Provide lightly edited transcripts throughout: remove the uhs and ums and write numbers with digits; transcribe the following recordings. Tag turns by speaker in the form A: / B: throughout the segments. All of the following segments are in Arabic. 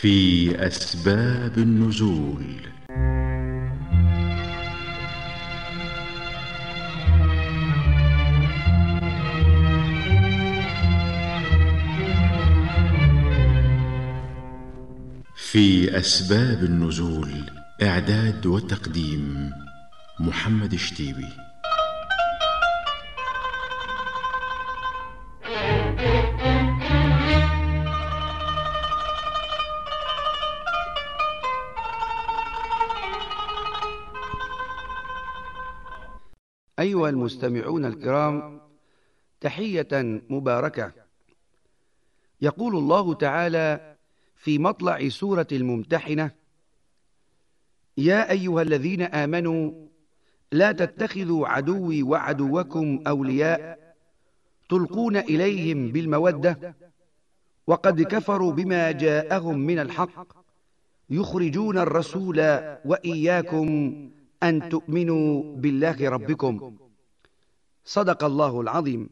A: في أسباب النزول. في أسباب النزول، إعداد وتقديم محمد شتيبي.
B: أيها المستمعون الكرام، تحية مباركة. يقول الله تعالى في مطلع سورة الممتحنة: يا أيها الذين آمنوا لا تتخذوا عدوي وعدوكم أولياء تلقون إليهم بالمودة وقد كفروا بما جاءهم من الحق يخرجون الرسول وإياكم أن تؤمنوا بالله ربكم. صدق الله العظيم.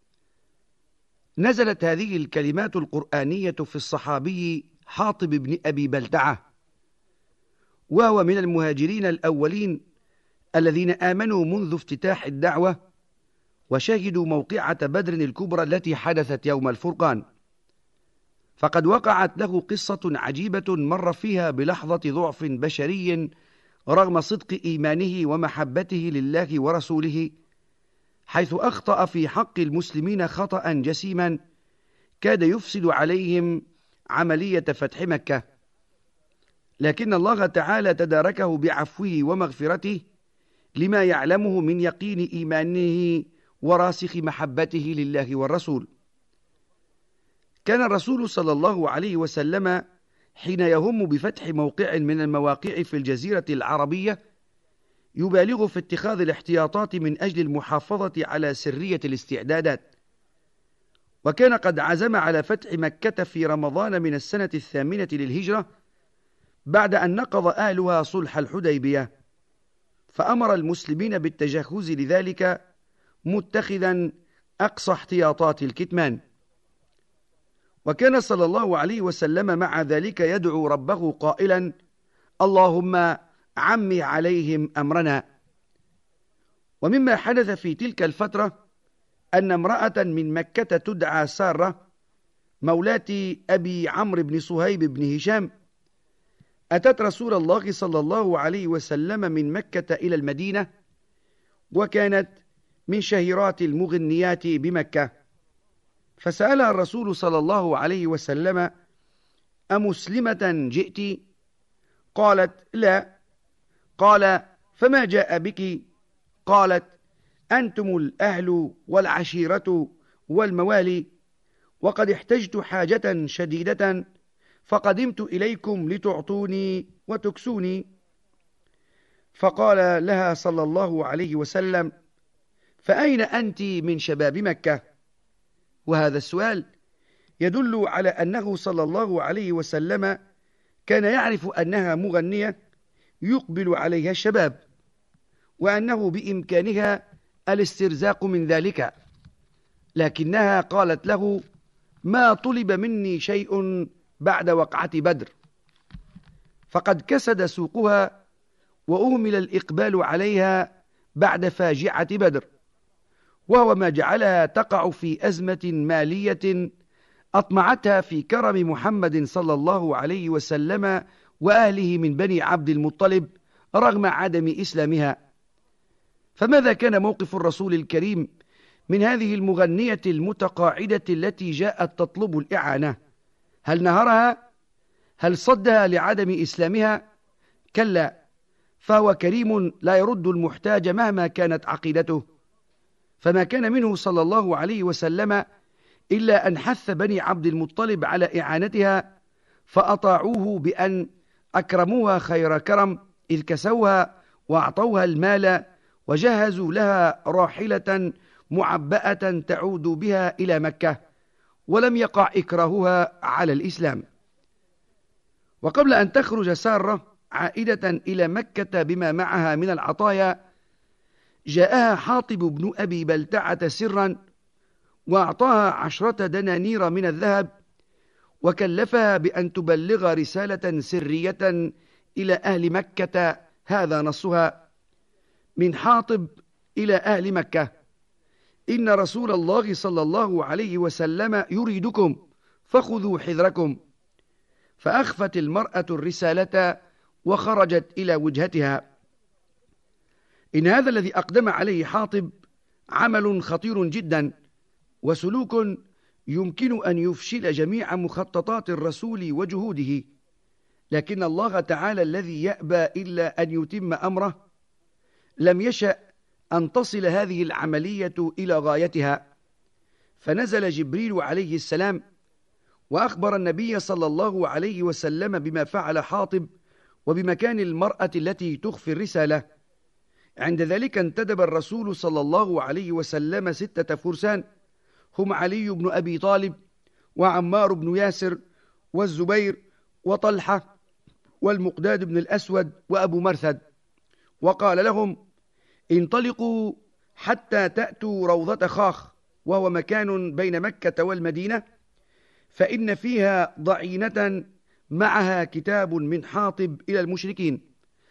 B: نزلت هذه الكلمات القرآنية في الصحابي حاطب بن أبي بلتعة، وهو من المهاجرين الأولين الذين آمنوا منذ افتتاح الدعوة وشهدوا موقعة بدر الكبرى التي حدثت يوم الفرقان. فقد وقعت له قصة عجيبة مر فيها بلحظة ضعف بشري رغم صدق إيمانه ومحبته لله ورسوله، حيث أخطأ في حق المسلمين خطأ جسيما كاد يفسد عليهم عملية فتح مكة، لكن الله تعالى تداركه بعفوه ومغفرته لما يعلمه من يقين إيمانه وراسخ محبته لله والرسول. كان الرسول صلى الله عليه وسلم حين يهم بفتح موقع من المواقع في الجزيرة العربية يبالغ في اتخاذ الاحتياطات من أجل المحافظة على سرية الاستعدادات، وكان قد عزم على فتح مكة في رمضان من السنة 8 للهجرة بعد أن نقض أهلها صلح الحديبية، فأمر المسلمين بالتجهز لذلك متخذا أقصى احتياطات الكتمان. وكان صلى الله عليه وسلم مع ذلك يدعو ربه قائلا: اللهم عمي عليهم أمرنا. ومما حدث في تلك الفترة أن امرأة من مكة تدعى سارة مولاة أبي عمرو بن صهيب بن هشام أتت رسول الله صلى الله عليه وسلم من مكة إلى المدينة، وكانت من شهيرات المغنيات بمكة، فسألها الرسول صلى الله عليه وسلم: أمسلمة جئت؟ قالت: لا. قال: فما جاء بك؟ قالت: أنتم الأهل والعشيرة والموالي، وقد احتجت حاجة شديدة فقدمت إليكم لتعطوني وتكسوني. فقال لها صلى الله عليه وسلم: فأين أنت من شباب مكة؟ وهذا السؤال يدل على أنه صلى الله عليه وسلم كان يعرف أنها مغنية يقبل عليها الشباب، وأنه بإمكانها الاسترزاق من ذلك، لكنها قالت له: ما طلب مني شيء بعد وقعة بدر، فقد كسد سوقها وأهمل الإقبال عليها بعد فاجعة بدر، وهو ما جعلها تقع في أزمة مالية أطمعتها في كرم محمد صلى الله عليه وسلم وأهله من بني عبد المطلب رغم عدم إسلامها. فماذا كان موقف الرسول الكريم من هذه المغنية المتقاعدة التي جاءت تطلب الإعانة؟ هل نهرها؟ هل صدها لعدم إسلامها؟ كلا، فهو كريم لا يرد المحتاج مهما كانت عقيدته. فما كان منه صلى الله عليه وسلم إلا أن حث بني عبد المطلب على إعانتها، فأطاعوه بأن أكرموها خير كرم، إذ كسوها وأعطوها المال وجهزوا لها راحلة معبأة تعود بها إلى مكة، ولم يقع إكراهها على الإسلام. وقبل أن تخرج سارة عائدة إلى مكة بما معها من العطايا، جاءها حاطب بن أبي بلتعة سرا وأعطاها 10 دنانير من الذهب وكلفها بأن تبلغ رسالة سرية إلى أهل مكة، هذا نصها: من حاطب إلى أهل مكة: إن رسول الله صلى الله عليه وسلم يريدكم فخذوا حذركم. فأخفت المرأة الرسالة وخرجت إلى وجهتها. إن هذا الذي أقدم عليه حاطب عمل خطير جدا، وسلوك يمكن أن يفشل جميع مخططات الرسول وجهوده، لكن الله تعالى الذي يأبى إلا أن يتم أمره لم يشأ أن تصل هذه العملية إلى غايتها، فنزل جبريل عليه السلام وأخبر النبي صلى الله عليه وسلم بما فعل حاطب وبمكان المرأة التي تخفي الرسالة. عند ذلك انتدب الرسول صلى الله عليه وسلم 6 فرسان، هم علي بن أبي طالب وعمار بن ياسر والزبير وطلحة والمقداد بن الأسود وأبو مرثد، وقال لهم: انطلقوا حتى تأتوا روضة خاخ، وهو مكان بين مكة والمدينة، فإن فيها ضعينة معها كتاب من حاطب إلى المشركين،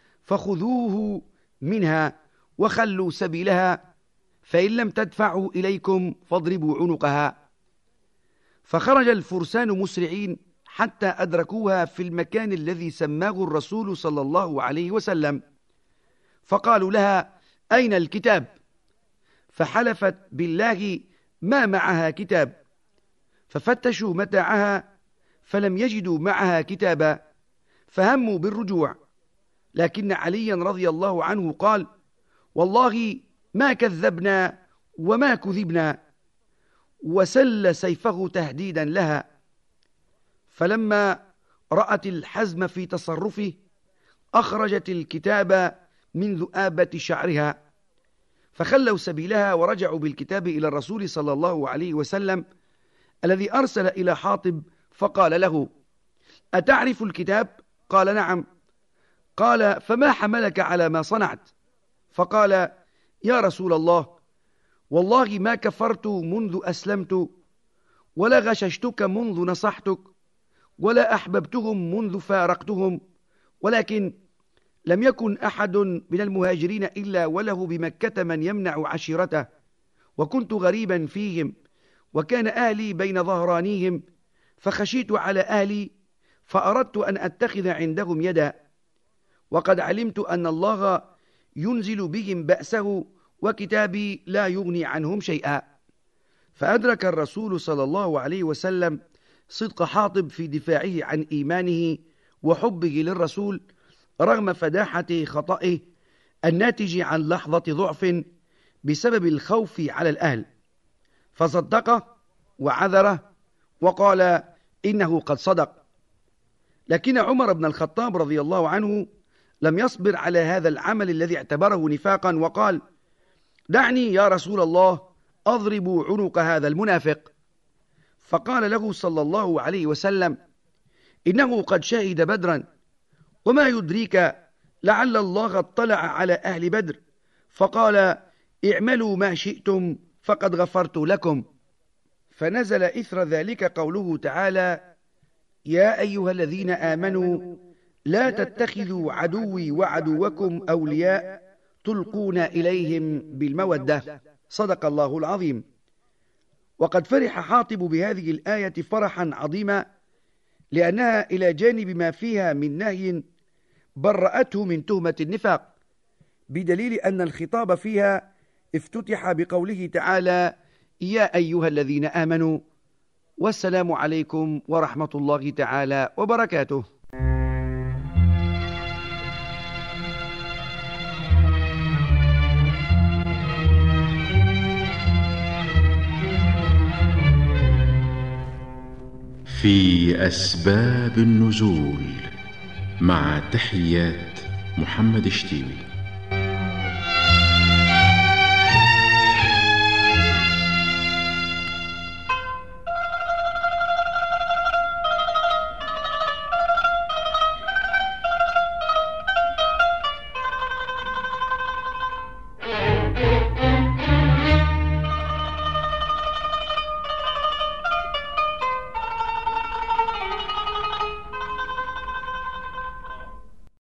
B: فخذوه منها وخلوا سبيلها، فإن لم تدفعوا إليكم فاضربوا عنقها. فخرج الفرسان مسرعين حتى أدركوها في المكان الذي سماه الرسول صلى الله عليه وسلم، فقالوا لها: أين الكتاب؟ فحلفت بالله ما معها كتاب، ففتشوا متاعها فلم يجدوا معها كتابا، فهموا بالرجوع، لكن عليا رضي الله عنه قال: والله ما كذبنا وما كذبنا، وسل سيفه تهديدا لها. فلما رأت الحزم في تصرفه أخرجت الكتاب من ذؤابة شعرها، فخلوا سبيلها ورجعوا بالكتاب إلى الرسول صلى الله عليه وسلم الذي أرسل إلى حاطب، فقال له: أتعرف الكتاب؟ قال: نعم. قال: فما حملك على ما صنعت؟ فقال: يا رسول الله، والله ما كفرت منذ أسلمت، ولا غششتك منذ نصحتك، ولا أحببتهم منذ فارقتهم، ولكن لم يكن أحد من المهاجرين إلا وله بمكة من يمنع عشيرته، وكنت غريبا فيهم، وكان أهلي بين ظهرانيهم، فخشيت على أهلي فأردت أن أتخذ عندهم يدا، وقد علمت أن الله ينزل بهم بأسه، وكتابي لا يغني عنهم شيئا. فأدرك الرسول صلى الله عليه وسلم صدق حاطب في دفاعه عن إيمانه وحبه للرسول رغم فداحة خطئه الناتج عن لحظة ضعف بسبب الخوف على الأهل، فصدقه وعذره وقال: إنه قد صدق. لكن عمر بن الخطاب رضي الله عنه لم يصبر على هذا العمل الذي اعتبره نفاقا، وقال: دعني يا رسول الله أضرب عنق هذا المنافق. فقال له صلى الله عليه وسلم: إنه قد شهد بدرا، وما يدريك لعل الله اطلع على أهل بدر فقال: اعملوا ما شئتم فقد غفرت لكم. فنزل إثر ذلك قوله تعالى: يا أيها الذين آمنوا لا تتخذوا عدوي وعدوكم أولياء تلقون إليهم بالمودة. صدق الله العظيم. وقد فرح حاطب بهذه الآية فرحا عظيما، لأنها إلى جانب ما فيها من نهي برأته من تهمة النفاق، بدليل أن الخطاب فيها افتتح بقوله تعالى: يا أيها الذين آمنوا. والسلام عليكم ورحمة الله تعالى وبركاته.
A: في أسباب النزول، مع تحيات محمد شتيبي.